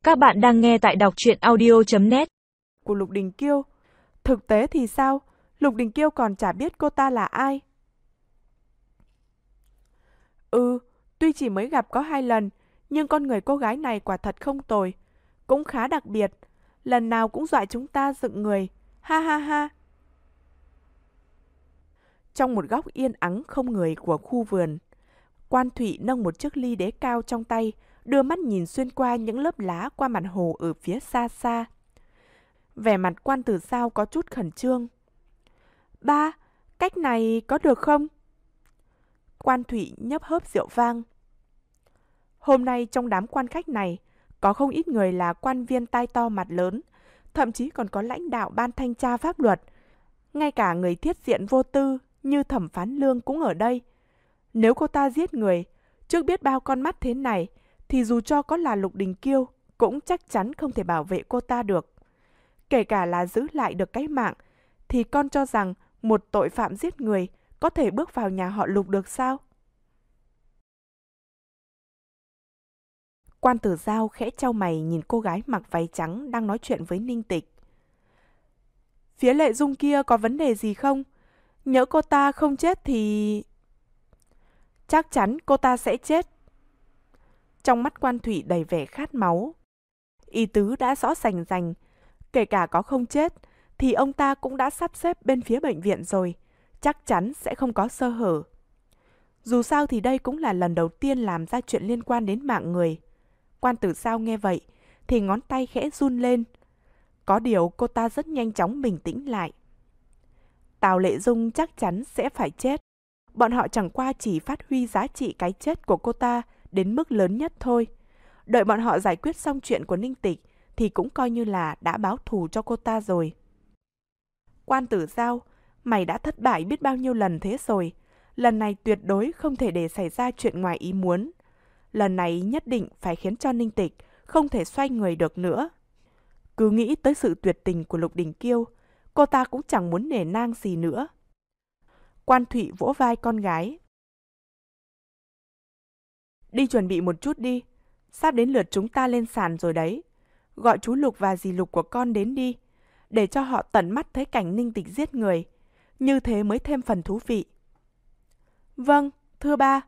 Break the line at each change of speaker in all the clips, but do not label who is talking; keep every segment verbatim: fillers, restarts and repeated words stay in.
Các bạn đang nghe tại đọc truyện audio chấm net.
Của Lục Đình Kiêu. Thực tế thì sao? Lục Đình Kiêu còn chả biết cô ta là ai. Ừ, tuy chỉ mới gặp có hai lần, nhưng con người cô gái này quả thật không tồi. Cũng khá đặc biệt. Lần nào cũng dọa chúng ta dựng người. Ha ha ha. Trong một góc yên ắng không người của khu vườn, Quan Thụy nâng một chiếc ly đế cao trong tay, đưa mắt nhìn xuyên qua những lớp lá qua mặt hồ ở phía xa xa. Vẻ mặt Quan Tử Giao có chút khẩn trương. Ba, cách này có được không? Quan Thụy nhấp hớp rượu vang. Hôm nay trong đám quan khách này, có không ít người là quan viên tai to mặt lớn, thậm chí còn có lãnh đạo ban thanh tra pháp luật. Ngay cả người thiết diện vô tư như Thẩm Phán Lương cũng ở đây. Nếu cô ta giết người, trước biết bao con mắt thế này, thì dù cho có là Lục Đình Kiêu, cũng chắc chắn không thể bảo vệ cô ta được. Kể cả là giữ lại được cái mạng, thì con cho rằng một tội phạm giết người có thể bước vào nhà họ Lục được sao? Quan Tử Giao khẽ chau mày nhìn cô gái mặc váy trắng đang nói chuyện với Ninh Tịch. Phía Lệ Dung kia có vấn đề gì không? Nhỡ cô ta không chết thì... Chắc chắn cô ta sẽ chết. Trong mắt Quan Thụy đầy vẻ khát máu. Ý tứ đã rõ rành rành. Kể cả có không chết, thì ông ta cũng đã sắp xếp bên phía bệnh viện rồi. Chắc chắn sẽ không có sơ hở. Dù sao thì đây cũng là lần đầu tiên làm ra chuyện liên quan đến mạng người. Quan Tử Giao nghe vậy, thì ngón tay khẽ run lên. Có điều cô ta rất nhanh chóng bình tĩnh lại. Tào Lệ Dung chắc chắn sẽ phải chết. Bọn họ chẳng qua chỉ phát huy giá trị cái chết của cô ta đến mức lớn nhất thôi. Đợi bọn họ giải quyết xong chuyện của Ninh Tịch thì cũng coi như là đã báo thù cho cô ta rồi. Quan Tử Giao, mày đã thất bại biết bao nhiêu lần thế rồi. Lần này tuyệt đối không thể để xảy ra chuyện ngoài ý muốn. Lần này nhất định phải khiến cho Ninh Tịch không thể xoay người được nữa. Cứ nghĩ tới sự tuyệt tình của Lục Đình Kiêu, cô ta cũng chẳng muốn nể nang gì nữa. Quan Thụy vỗ vai con gái. Đi chuẩn bị một chút đi. Sắp đến lượt chúng ta lên sàn rồi đấy. Gọi chú Lục và dì Lục của con đến đi. Để cho họ tận mắt thấy cảnh Ninh Tịch giết người. Như thế mới thêm phần thú vị. Vâng, thưa ba.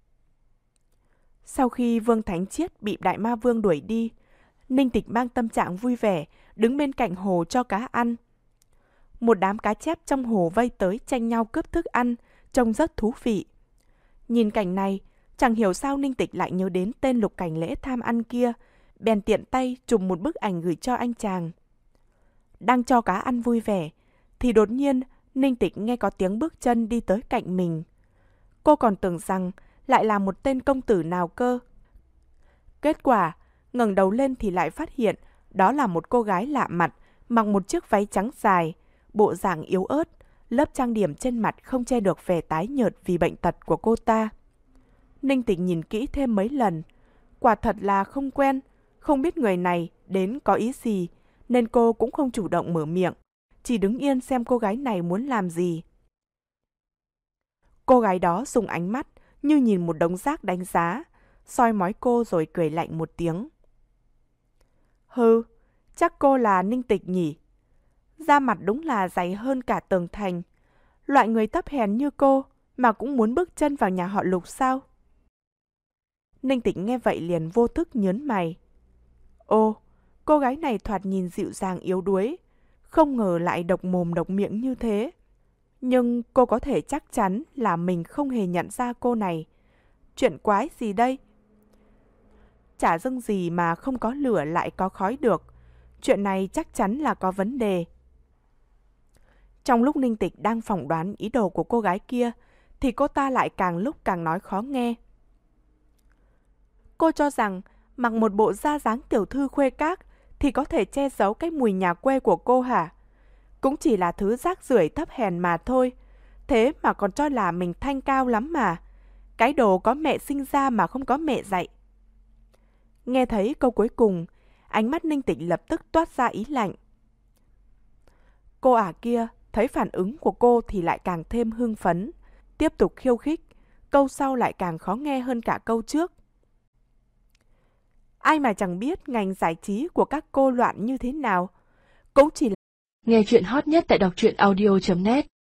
Sau khi Vương Thánh Chiết bị Đại Ma Vương đuổi đi, Ninh Tịch mang tâm trạng vui vẻ, đứng bên cạnh hồ cho cá ăn. Một đám cá chép trong hồ vây tới tranh nhau cướp thức ăn, trông rất thú vị. Nhìn cảnh này, chẳng hiểu sao Ninh Tịch lại nhớ đến tên Lục Cảnh Lễ tham ăn kia, bèn tiện tay chụp một bức ảnh gửi cho anh chàng. Đang cho cá ăn vui vẻ, thì đột nhiên Ninh Tịch nghe có tiếng bước chân đi tới cạnh mình. Cô còn tưởng rằng lại là một tên công tử nào cơ. Kết quả, ngẩng đầu lên thì lại phát hiện đó là một cô gái lạ mặt, mặc một chiếc váy trắng dài, bộ dạng yếu ớt, lớp trang điểm trên mặt không che được vẻ tái nhợt vì bệnh tật của cô ta. Ninh Tịch nhìn kỹ thêm mấy lần, quả thật là không quen, không biết người này đến có ý gì, nên cô cũng không chủ động mở miệng, chỉ đứng yên xem cô gái này muốn làm gì. Cô gái đó dùng ánh mắt như nhìn một đống rác đánh giá, soi mói cô rồi cười lạnh một tiếng. Hừ, chắc cô là Ninh Tịch nhỉ? Da mặt đúng là dày hơn cả tường thành. Loại người thấp hèn như cô mà cũng muốn bước chân vào nhà họ Lục sao? Ninh Tịch nghe vậy liền vô thức nhớn mày. Ô, cô gái này thoạt nhìn dịu dàng yếu đuối, không ngờ lại độc mồm độc miệng như thế. Nhưng cô có thể chắc chắn là mình không hề nhận ra cô này. Chuyện quái gì đây? Chả dưng gì mà không có lửa lại có khói được. Chuyện này chắc chắn là có vấn đề. Trong lúc Ninh Tịch đang phỏng đoán ý đồ của cô gái kia, thì cô ta lại càng lúc càng nói khó nghe. Cô cho rằng mặc một bộ da dáng tiểu thư khuê các thì có thể che giấu cái mùi nhà quê của cô hả? Cũng chỉ là thứ rác rưởi thấp hèn mà thôi. Thế mà còn cho là mình thanh cao lắm mà. Cái đồ có mẹ sinh ra mà không có mẹ dạy. Nghe thấy câu cuối cùng, ánh mắt Ninh Tịch lập tức toát ra ý lạnh. Cô ả kia thấy phản ứng của cô thì lại càng thêm hưng phấn, tiếp tục khiêu khích, câu sau lại càng khó nghe hơn cả câu trước. Ai mà chẳng biết ngành giải trí của các cô loạn như thế nào. Cũng chỉ là
Nghe chuyện hot nhất tại đọc truyện audio chấm net